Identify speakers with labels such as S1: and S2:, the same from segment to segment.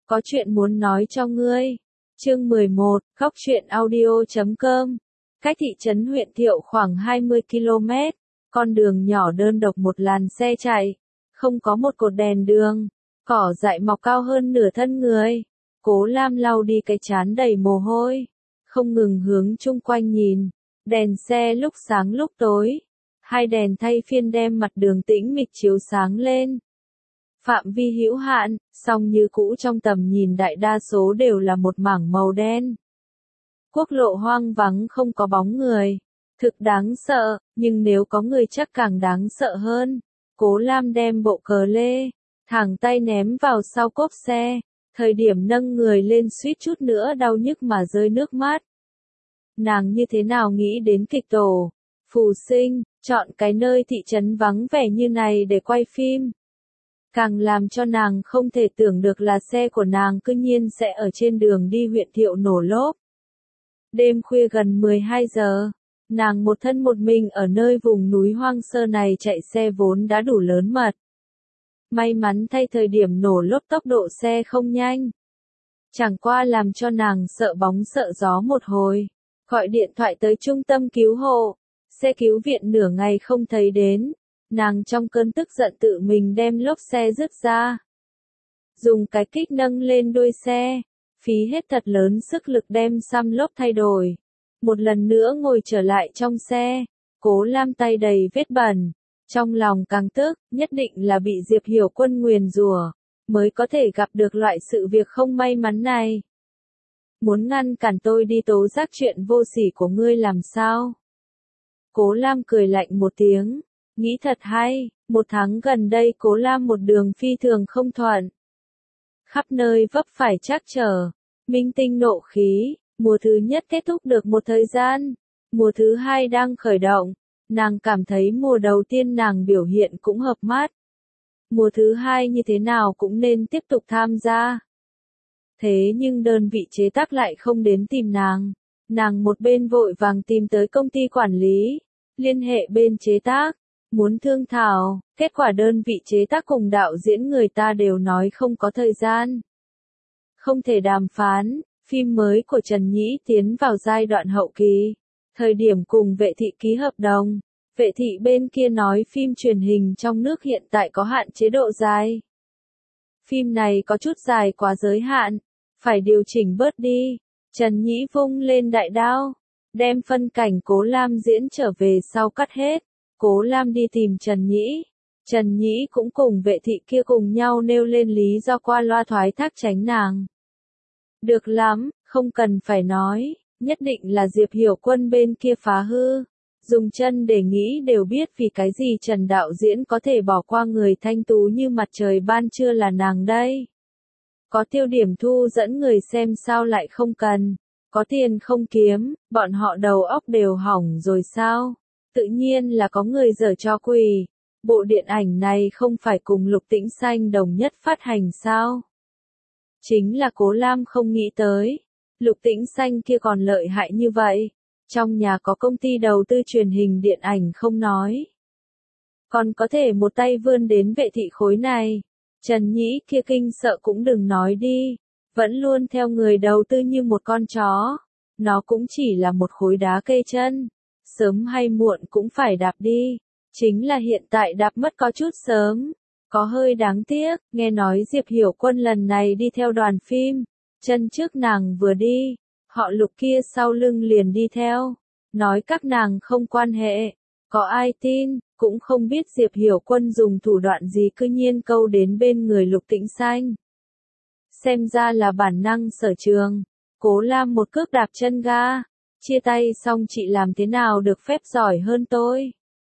S1: có chuyện muốn nói cho ngươi. Chương 11, Góc truyện audio.com. Cách thị trấn huyện Thiệu khoảng 20 km, con đường nhỏ đơn độc một làn xe chạy, không có một cột đèn đường, cỏ dại mọc cao hơn nửa thân người. Cố Lam lau đi cái trán đầy mồ hôi, không ngừng hướng chung quanh nhìn, đèn xe lúc sáng lúc tối, hai đèn thay phiên đem mặt đường tĩnh mịch chiếu sáng lên. Phạm vi hữu hạn, song như cũ trong tầm nhìn đại đa số đều là một mảng màu đen. Quốc lộ hoang vắng không có bóng người, thực đáng sợ, nhưng nếu có người chắc càng đáng sợ hơn. Cố Lam đem bộ cờ lê, thẳng tay ném vào sau cốp xe, thời điểm nâng người lên suýt chút nữa đau nhức mà rơi nước mắt. Nàng như thế nào nghĩ đến kịch tổ, Phù Sinh, chọn cái nơi thị trấn vắng vẻ như này để quay phim. Càng làm cho nàng không thể tưởng được là xe của nàng cư nhiên sẽ ở trên đường đi huyện Thiệu nổ lốp. Đêm khuya gần 12 giờ, nàng một thân một mình ở nơi vùng núi hoang sơ này chạy xe vốn đã đủ lớn mật. May mắn thay thời điểm nổ lốp tốc độ xe không nhanh. Chẳng qua làm cho nàng sợ bóng sợ gió một hồi. Gọi điện thoại tới trung tâm cứu hộ. Xe cứu viện nửa ngày không thấy đến. Nàng trong cơn tức giận tự mình đem lốp xe rứt ra. Dùng cái kích nâng lên đuôi xe. Phí hết thật lớn sức lực đem xăm lốp thay đổi. Một lần nữa ngồi trở lại trong xe. Cố Lam tay đầy vết bẩn. Trong lòng càng tức, nhất định là bị Diệp Hiểu Quân nguyền rủa, mới có thể gặp được loại sự việc không may mắn này. Muốn ngăn cản tôi đi tố giác chuyện vô sỉ của ngươi làm sao? Cố Lam cười lạnh một tiếng, nghĩ thật hay, một tháng gần đây Cố Lam một đường phi thường không thuận. Khắp nơi vấp phải trắc trở, minh tinh nộ khí, mùa thứ nhất kết thúc được một thời gian, mùa thứ hai đang khởi động. Nàng cảm thấy mùa đầu tiên nàng biểu hiện cũng hợp mắt. Mùa thứ hai như thế nào cũng nên tiếp tục tham gia. Thế nhưng đơn vị chế tác lại không đến tìm nàng. Nàng một bên vội vàng tìm tới công ty quản lý, liên hệ bên chế tác, muốn thương thảo, kết quả đơn vị chế tác cùng đạo diễn người ta đều nói không có thời gian. Không thể đàm phán, phim mới của Trần Nhĩ tiến vào giai đoạn hậu kỳ. Thời điểm cùng Vệ thị ký hợp đồng, Vệ thị bên kia nói phim truyền hình trong nước hiện tại có hạn chế độ dài. Phim này có chút dài quá giới hạn, phải điều chỉnh bớt đi. Trần Nhĩ vung lên đại đao, đem phân cảnh Cố Lam diễn trở về sau cắt hết. Cố Lam đi tìm Trần Nhĩ. Trần Nhĩ cũng cùng Vệ thị kia cùng nhau nêu lên lý do qua loa thoái thác tránh nàng. Được lắm, không cần phải nói. Nhất định là Diệp Hiểu Quân bên kia phá hư. Dùng chân để nghĩ đều biết vì cái gì Trần đạo diễn có thể bỏ qua người thanh tú như mặt trời ban trưa là nàng đây. Có tiêu điểm thu dẫn người xem sao lại không cần. Có tiền không kiếm, bọn họ đầu óc đều hỏng rồi sao. Tự nhiên là có người giở trò quỷ. Bộ điện ảnh này không phải cùng Lục Tĩnh Xanh đồng nhất phát hành sao. Chính là Cố Lam không nghĩ tới. Lục Tĩnh Xanh kia còn lợi hại như vậy. Trong nhà có công ty đầu tư truyền hình điện ảnh không nói. Còn có thể một tay vươn đến Vệ thị khối này. Trần Nhĩ kia kinh sợ cũng đừng nói đi. Vẫn luôn theo người đầu tư như một con chó. Nó cũng chỉ là một khối đá kê chân. Sớm hay muộn cũng phải đạp đi. Chính là hiện tại đạp mất có chút sớm. Có hơi đáng tiếc, nghe nói Diệp Hiểu Quân lần này đi theo đoàn phim. Chân trước nàng vừa đi, họ Lục kia sau lưng liền đi theo. Nói các nàng không quan hệ, có ai tin, cũng không biết Diệp Hiểu Quân dùng thủ đoạn gì cư nhiên câu đến bên người Lục Tĩnh Xanh. Xem ra là bản năng sở trường. Cố Lam một cước đạp chân ga. Chia tay xong chị làm thế nào được phép giỏi hơn tôi.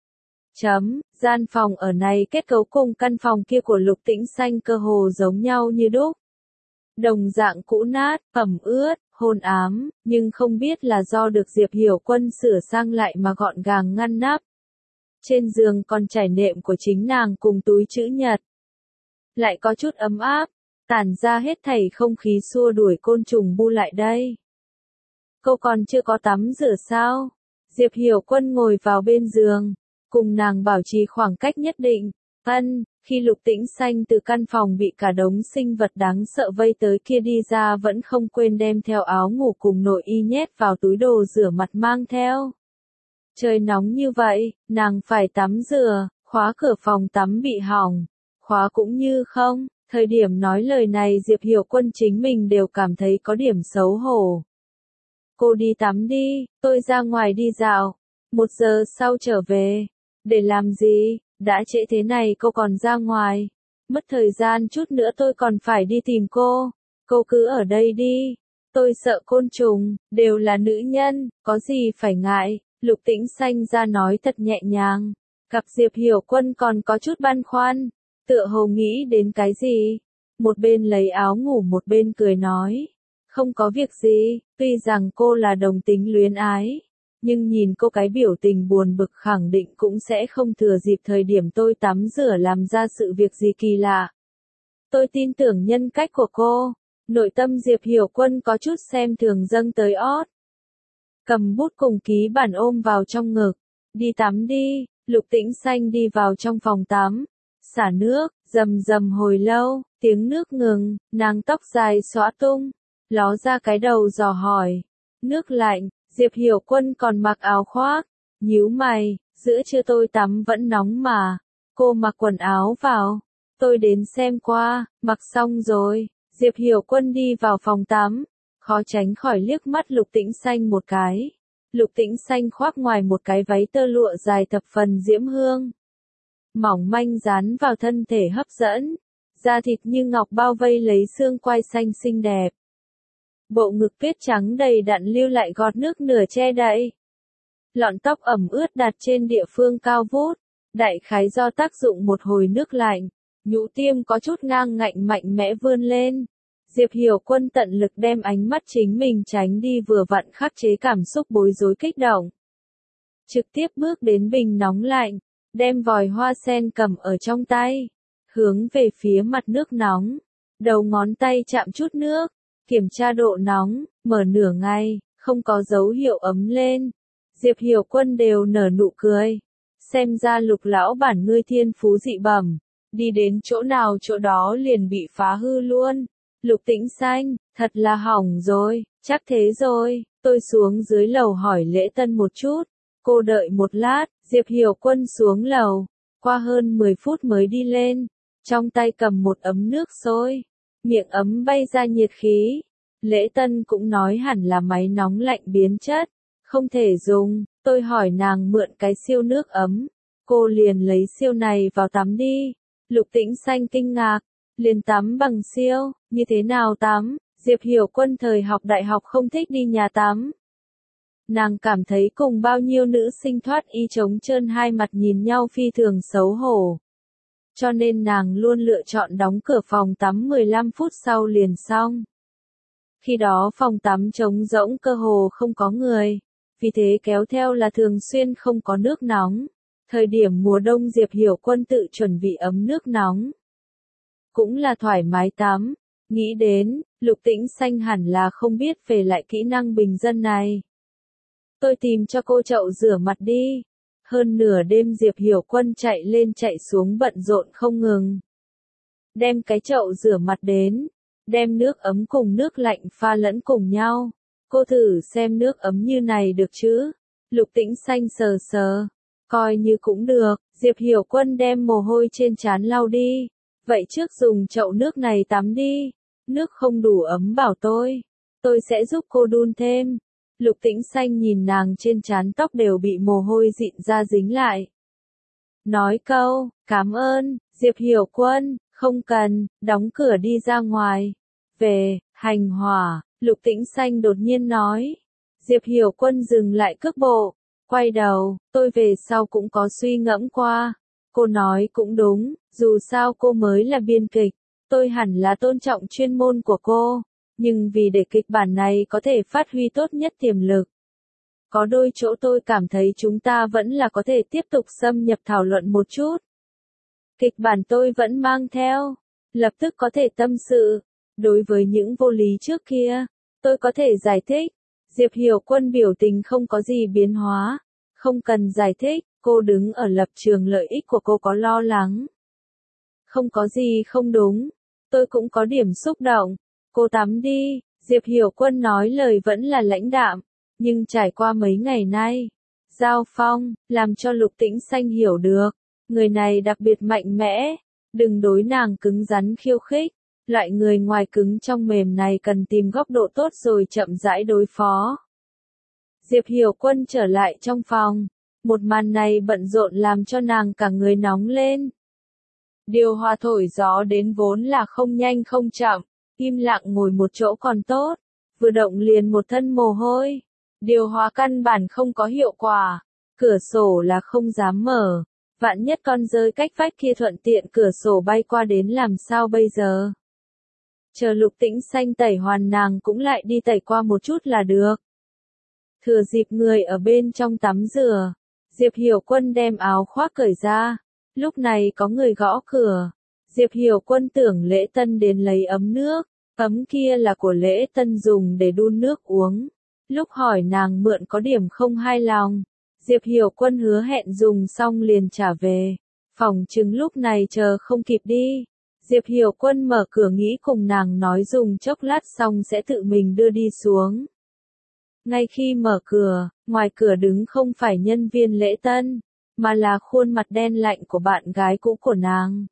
S1: Gian phòng ở này kết cấu cùng căn phòng kia của Lục Tĩnh Xanh cơ hồ giống nhau như đúc. Đồng dạng cũ nát, ẩm ướt, hôn ám, nhưng không biết là do được Diệp Hiểu Quân sửa sang lại mà gọn gàng ngăn nắp. Trên giường còn trải nệm của chính nàng cùng túi chữ nhật. Lại có chút ấm áp, tản ra hết thảy không khí xua đuổi côn trùng bu lại đây. Cô còn chưa có tắm rửa sao? Diệp Hiểu Quân ngồi vào bên giường, cùng nàng bảo trì khoảng cách nhất định. Khi Lục Tĩnh Xanh từ căn phòng bị cả đống sinh vật đáng sợ vây tới kia đi ra vẫn không quên đem theo áo ngủ cùng nội y nhét vào túi đồ rửa mặt mang theo. Trời nóng như vậy, nàng phải tắm rửa, khóa cửa phòng tắm bị hỏng, khóa cũng như không. Thời điểm nói lời này Diệp Hiểu Quân chính mình đều cảm thấy có điểm xấu hổ. Cô đi tắm đi, tôi ra ngoài đi dạo. 1 giờ sau trở về. Để làm gì, đã trễ thế này cô còn ra ngoài. Mất thời gian chút nữa tôi còn phải đi tìm cô. Cô cứ ở đây đi. Tôi sợ côn trùng, đều là nữ nhân, có gì phải ngại. Lục Tĩnh Xanh ra nói thật nhẹ nhàng. Cặp Diệp Hiểu Quân còn có chút băn khoăn. Tựa hồ nghĩ đến cái gì? Một bên lấy áo ngủ một bên cười nói. Không có việc gì, tuy rằng cô là đồng tính luyến ái. Nhưng nhìn cô cái biểu tình buồn bực khẳng định cũng sẽ không thừa dịp thời điểm tôi tắm rửa làm ra sự việc gì kỳ lạ. Tôi tin tưởng nhân cách của cô. Nội tâm Diệp Hiểu Quân có chút xem thường dâng tới ót. Cầm bút cùng ký bản ôm vào trong ngực. Đi tắm đi, Lục Tĩnh Xanh đi vào trong phòng tắm. Xả nước, rầm rầm hồi lâu, tiếng nước ngừng, nàng tóc dài xõa tung. Ló ra cái đầu dò hỏi. Nước lạnh, Diệp Hiểu Quân còn mặc áo khoác. Nhíu mày, giữa trưa tôi tắm vẫn nóng mà. Cô mặc quần áo vào. Tôi đến xem qua, mặc xong rồi. Diệp Hiểu Quân đi vào phòng tắm. Khó tránh khỏi liếc mắt Lục Tĩnh Xanh một cái. Lục Tĩnh Xanh khoác ngoài một cái váy tơ lụa dài thập phần diễm hương. Mỏng manh dán vào thân thể hấp dẫn. Da thịt như ngọc bao vây lấy xương quai xanh xinh đẹp. Bộ ngực tuyết trắng đầy đặn lưu lại gọt nước nửa che đậy. Lọn tóc ẩm ướt đặt trên địa phương cao vút. Đại khái do tác dụng một hồi nước lạnh. Nhũ tiêm có chút ngang ngạnh mạnh mẽ vươn lên. Diệp Hiểu Quân tận lực đem ánh mắt chính mình tránh đi vừa vặn khắc chế cảm xúc bối rối kích động. Trực tiếp bước đến bình nóng lạnh. Đem vòi hoa sen cầm ở trong tay. Hướng về phía mặt nước nóng. Đầu ngón tay chạm chút nước. Kiểm tra độ nóng, mở nửa ngày, không có dấu hiệu ấm lên. Diệp Hiểu Quân đều nở nụ cười. Xem ra Lục lão bản ngươi thiên phú dị bẩm. Đi đến chỗ nào chỗ đó liền bị phá hư luôn. Lục Tĩnh Xanh, thật là hỏng rồi, chắc thế rồi. Tôi xuống dưới lầu hỏi Lễ Tân một chút. Cô đợi một lát, Diệp Hiểu Quân xuống lầu. Qua hơn 10 phút mới đi lên. Trong tay cầm một ấm nước sôi. Miệng ấm bay ra nhiệt khí. Lễ Tân cũng nói hẳn là máy nóng lạnh biến chất. Không thể dùng. Tôi hỏi nàng mượn cái siêu nước ấm. Cô liền lấy siêu này vào tắm đi. Lục Tĩnh Xanh kinh ngạc. Liền tắm bằng siêu. Như thế nào tắm? Diệp Hiểu Quân thời học đại học không thích đi nhà tắm. Nàng cảm thấy cùng bao nhiêu nữ sinh thoát y trống trơn hai mặt nhìn nhau phi thường xấu hổ. Cho nên nàng luôn lựa chọn đóng cửa phòng tắm 15 phút sau liền xong. Khi đó phòng tắm trống rỗng cơ hồ không có người. Vì thế kéo theo là thường xuyên không có nước nóng. Thời điểm mùa đông Diệp Hiểu Quân tự chuẩn bị ấm nước nóng. Cũng là thoải mái tắm. Nghĩ đến, Lục Tĩnh Xanh hẳn là không biết về lại kỹ năng bình dân này. Tôi tìm cho cô chậu rửa mặt đi. Hơn nửa đêm Diệp Hiểu Quân chạy lên chạy xuống bận rộn không ngừng. Đem cái chậu rửa mặt đến. Đem nước ấm cùng nước lạnh pha lẫn cùng nhau. Cô thử xem nước ấm như này được chứ? Lục Tĩnh Xanh sờ sờ. Coi như cũng được. Diệp Hiểu Quân đem mồ hôi trên trán lau đi. Vậy trước dùng chậu nước này tắm đi. Nước không đủ ấm bảo tôi. Tôi sẽ giúp cô đun thêm. Lục Tĩnh Xanh nhìn nàng trên trán tóc đều bị mồ hôi dịn ra dính lại. Nói câu, cảm ơn, Diệp Hiểu Quân, không cần, đóng cửa đi ra ngoài. Về, hành hỏa, Lục Tĩnh Xanh đột nhiên nói. Diệp Hiểu Quân dừng lại cước bộ, quay đầu, tôi về sau cũng có suy ngẫm qua. Cô nói cũng đúng, dù sao cô mới là biên kịch, tôi hẳn là tôn trọng chuyên môn của cô. Nhưng vì để kịch bản này có thể phát huy tốt nhất tiềm lực. Có đôi chỗ tôi cảm thấy chúng ta vẫn là có thể tiếp tục xâm nhập thảo luận một chút. Kịch bản tôi vẫn mang theo. Lập tức có thể tâm sự. Đối với những vô lý trước kia, tôi có thể giải thích. Diệp Hiểu Quân biểu tình không có gì biến hóa. Không cần giải thích, cô đứng ở lập trường lợi ích của cô có lo lắng. Không có gì không đúng, tôi cũng có điểm xúc động. Cô tắm đi, Diệp Hiểu Quân nói lời vẫn là lãnh đạm, nhưng trải qua mấy ngày nay, giao phong, làm cho Lục Tĩnh Xanh hiểu được, người này đặc biệt mạnh mẽ, đừng đối nàng cứng rắn khiêu khích, loại người ngoài cứng trong mềm này cần tìm góc độ tốt rồi chậm rãi đối phó. Diệp Hiểu Quân trở lại trong phòng, một màn này bận rộn làm cho nàng cả người nóng lên. Điều hòa thổi gió đến vốn là không nhanh không chậm, im lặng ngồi một chỗ còn tốt, vừa động liền một thân mồ hôi. Điều hòa căn bản không có hiệu quả, cửa sổ là không dám mở, vạn nhất con dơi cách vách kia thuận tiện cửa sổ bay qua đến làm sao bây giờ. Chờ Lục Tĩnh Xanh tẩy hoàn nàng cũng lại đi tẩy qua một chút là được. Thừa dịp người ở bên trong tắm rửa, Diệp Hiểu Quân đem áo khoác cởi ra, lúc này có người gõ cửa. Diệp Hiểu Quân tưởng Lễ Tân đến lấy ấm nước, ấm kia là của Lễ Tân dùng để đun nước uống. Lúc hỏi nàng mượn có điểm không hài lòng, Diệp Hiểu Quân hứa hẹn dùng xong liền trả về. Phòng chừng lúc này chờ không kịp đi. Diệp Hiểu Quân mở cửa nghĩ cùng nàng nói dùng chốc lát xong sẽ tự mình đưa đi xuống. Ngay khi mở cửa, ngoài cửa đứng không phải nhân viên Lễ Tân, mà là khuôn mặt đen lạnh của bạn gái cũ của nàng.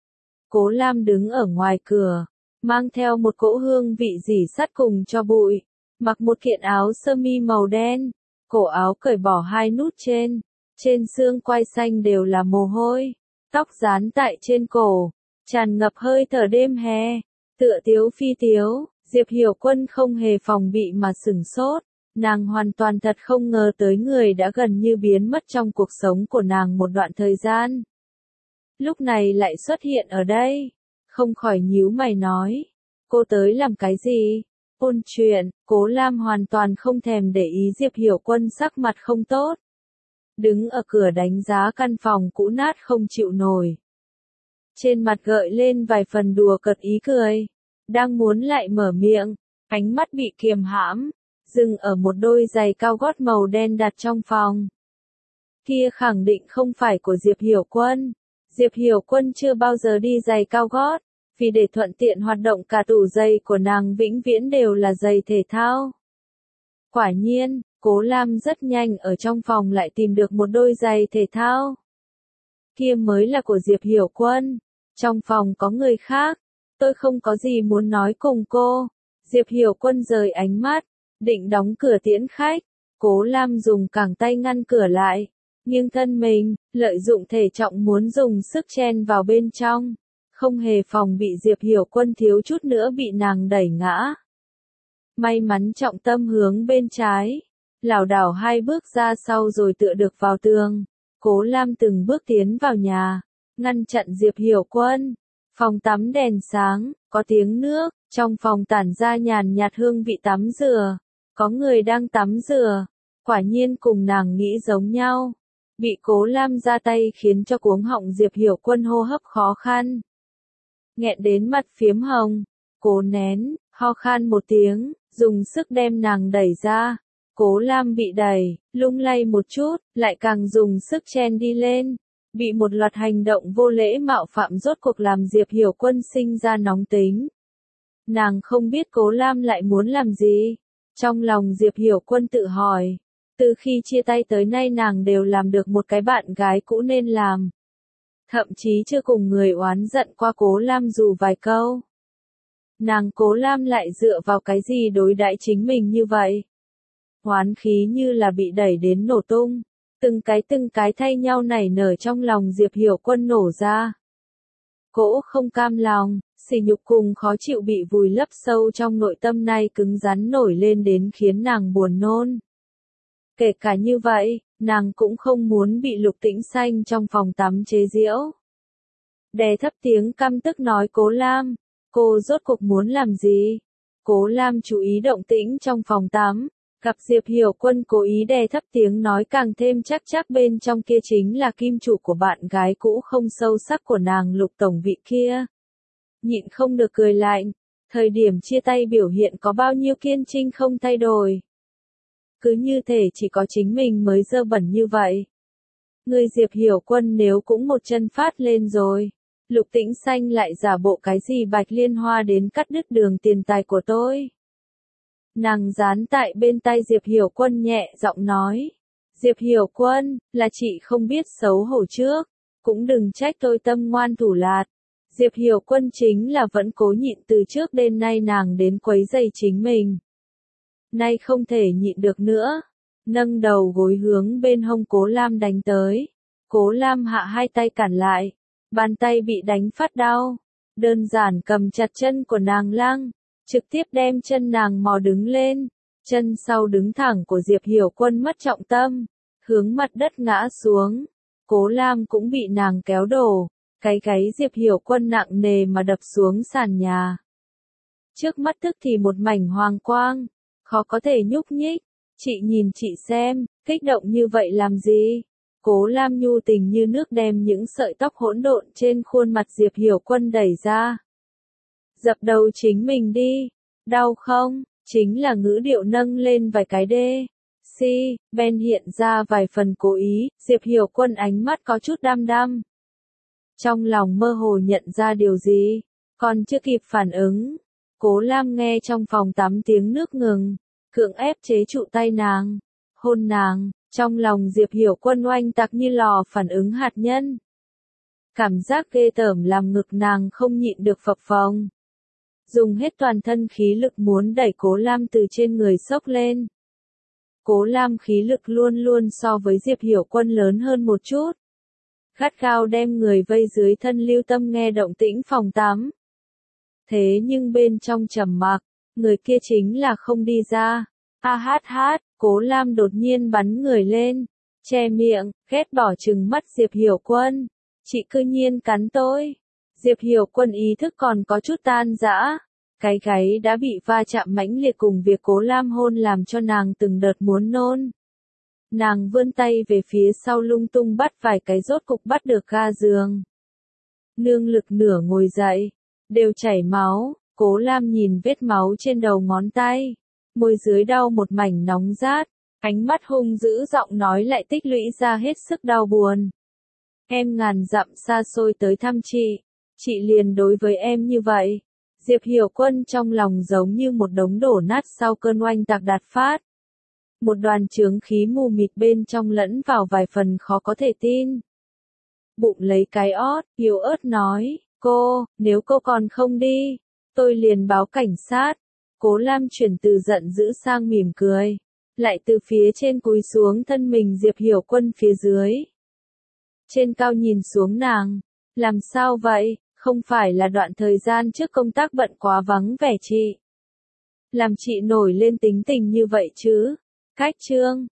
S1: Cố Lam đứng ở ngoài cửa, mang theo một cỗ hương vị rỉ sắt cùng cho bụi, mặc một kiện áo sơ mi màu đen, cổ áo cởi bỏ hai nút trên xương quai xanh đều là mồ hôi, tóc dán tại trên cổ, tràn ngập hơi thở đêm hè, tựa tiếu phi tiếu. Diệp Hiểu Quân không hề phòng bị mà sửng sốt, nàng hoàn toàn thật không ngờ tới người đã gần như biến mất trong cuộc sống của nàng một đoạn thời gian. Lúc này lại xuất hiện ở đây, không khỏi nhíu mày nói, cô tới làm cái gì? Ôn chuyện, Cố Lam hoàn toàn không thèm để ý Diệp Hiểu Quân sắc mặt không tốt. Đứng ở cửa đánh giá căn phòng cũ nát không chịu nổi. Trên mặt gợi lên vài phần đùa cợt ý cười, đang muốn lại mở miệng, ánh mắt bị kiềm hãm, dừng ở một đôi giày cao gót màu đen đặt trong phòng. Kia khẳng định không phải của Diệp Hiểu Quân. Diệp Hiểu Quân chưa bao giờ đi giày cao gót, vì để thuận tiện hoạt động cả tủ giày của nàng vĩnh viễn đều là giày thể thao. Quả nhiên, Cố Lam rất nhanh ở trong phòng lại tìm được một đôi giày thể thao. Kia mới là của Diệp Hiểu Quân. Trong phòng có người khác, tôi không có gì muốn nói cùng cô. Diệp Hiểu Quân rời ánh mắt, định đóng cửa tiễn khách. Cố Lam dùng cẳng tay ngăn cửa lại, nghiêng thân mình, lợi dụng thể trọng muốn dùng sức chen vào bên trong. Không hề phòng bị Diệp Hiểu Quân thiếu chút nữa bị nàng đẩy ngã. May mắn trọng tâm hướng bên trái, lảo đảo hai bước ra sau rồi tựa được vào tường. Cố Lam từng bước tiến vào nhà, ngăn chặn Diệp Hiểu Quân. Phòng tắm đèn sáng, có tiếng nước, trong phòng tản ra nhàn nhạt hương vị tắm rửa. Có người đang tắm rửa, quả nhiên cùng nàng nghĩ giống nhau. Bị Cố Lam ra tay khiến cho cuống họng Diệp Hiểu Quân hô hấp khó khăn. Nghẹn đến mặt phiếm hồng, cố nén, ho khan một tiếng, dùng sức đem nàng đẩy ra. Cố Lam bị đẩy, lung lay một chút, lại càng dùng sức chen đi lên. Bị một loạt hành động vô lễ mạo phạm rốt cuộc làm Diệp Hiểu Quân sinh ra nóng tính. Nàng không biết Cố Lam lại muốn làm gì. Trong lòng Diệp Hiểu Quân tự hỏi, từ khi chia tay tới nay nàng đều làm được một cái bạn gái cũ nên làm. Thậm chí chưa cùng người oán giận qua Cố Lam dù vài câu. Nàng Cố Lam lại dựa vào cái gì đối đãi chính mình như vậy? Oán khí như là bị đẩy đến nổ tung, từng cái thay nhau nảy nở trong lòng Diệp Hiểu Quân nổ ra. Cỗ không cam lòng, sỉ nhục cùng khó chịu bị vùi lấp sâu trong nội tâm này cứng rắn nổi lên đến khiến nàng buồn nôn. Kể cả như vậy, nàng cũng không muốn bị Lục Tĩnh Xanh trong phòng tắm chế giễu. Đè thấp tiếng căm tức nói Cố Lam, cô rốt cuộc muốn làm gì? Cố Lam chú ý động tĩnh trong phòng tắm, gặp Diệp Hiểu Quân cố ý đè thấp tiếng nói càng thêm chắc bên trong kia chính là kim chủ của bạn gái cũ không sâu sắc của nàng Lục tổng vị kia. Nhịn không được cười lạnh, thời điểm chia tay biểu hiện có bao nhiêu kiên trinh không thay đổi. Cứ như thể chỉ có chính mình mới dơ bẩn như vậy. Người Diệp Hiểu Quân nếu cũng một chân phát lên rồi, Lục Tĩnh Xanh lại giả bộ cái gì Bạch Liên Hoa đến cắt đứt đường tiền tài của tôi. Nàng dán tại bên tai Diệp Hiểu Quân nhẹ giọng nói. Diệp Hiểu Quân, là chị không biết xấu hổ trước, cũng đừng trách tôi tâm ngoan thủ lạt. Diệp Hiểu Quân chính là vẫn cố nhịn từ trước đến nay nàng đến quấy rầy chính mình. Nay không thể nhịn được nữa, nâng đầu gối hướng bên hông Cố Lam đánh tới. Cố Lam hạ hai tay cản lại, bàn tay bị đánh phát đau, đơn giản cầm chặt chân của nàng lăng, trực tiếp đem chân nàng mò đứng lên, chân sau đứng thẳng của Diệp Hiểu Quân mất trọng tâm, hướng mặt đất ngã xuống. Cố Lam cũng bị nàng kéo đổ, cái gáy Diệp Hiểu Quân nặng nề mà đập xuống sàn nhà. Trước mắt tức thì một mảnh hoàng quang, khó có thể nhúc nhích. Chị nhìn chị xem, kích động như vậy làm gì? Cố Lam nhu tình như nước đem những sợi tóc hỗn độn trên khuôn mặt Diệp Hiểu Quân đẩy ra. Dập đầu chính mình đi, đau không? Chính là ngữ điệu nâng lên vài cái đê. Ben hiện ra vài phần cố ý, Diệp Hiểu Quân ánh mắt có chút đăm đăm. Trong lòng mơ hồ nhận ra điều gì, còn chưa kịp phản ứng. Cố Lam nghe trong phòng tắm tiếng nước ngừng, cưỡng ép chế trụ tay nàng, hôn nàng, trong lòng Diệp Hiểu Quân oanh tạc như lò phản ứng hạt nhân. Cảm giác ghê tởm làm ngực nàng không nhịn được phập phồng. Dùng hết toàn thân khí lực muốn đẩy Cố Lam từ trên người xốc lên. Cố Lam khí lực luôn luôn so với Diệp Hiểu Quân lớn hơn một chút. Gắt gao đem người vây dưới thân lưu tâm nghe động tĩnh phòng tắm. Thế nhưng bên trong trầm mặc, người kia chính là không đi ra. Cố Lam đột nhiên bắn người lên, che miệng, ghét bỏ trừng mắt Diệp Hiểu Quân. Chị cư nhiên cắn tôi. Diệp Hiểu Quân ý thức còn có chút tan rã. Cái gáy đã bị va chạm mãnh liệt cùng việc Cố Lam hôn làm cho nàng từng đợt muốn nôn. Nàng vươn tay về phía sau lung tung bắt vài cái rốt cục bắt được ga giường. Nương lực nửa ngồi dậy, đều chảy máu, Cố Lam nhìn vết máu trên đầu ngón tay, môi dưới đau một mảnh nóng rát, ánh mắt hung dữ giọng nói lại tích lũy ra hết sức đau buồn. Em ngàn dặm xa xôi tới thăm chị liền đối với em như vậy. Diệp Hiểu Quân trong lòng giống như một đống đổ nát sau cơn oanh tạc đạt phát. Một đoàn chướng khí mù mịt bên trong lẫn vào vài phần khó có thể tin. Bụng lấy cái ót, yếu ớt nói, nếu cô còn không đi, tôi liền báo cảnh sát. Cố Lam chuyển từ giận dữ sang mỉm cười, lại từ phía trên cúi xuống thân mình Diệp Hiểu Quân phía dưới. Trên cao nhìn xuống nàng, làm sao vậy, không phải là đoạn thời gian trước công tác bận quá vắng vẻ chị. Làm chị nổi lên tính tình như vậy chứ. Cách chương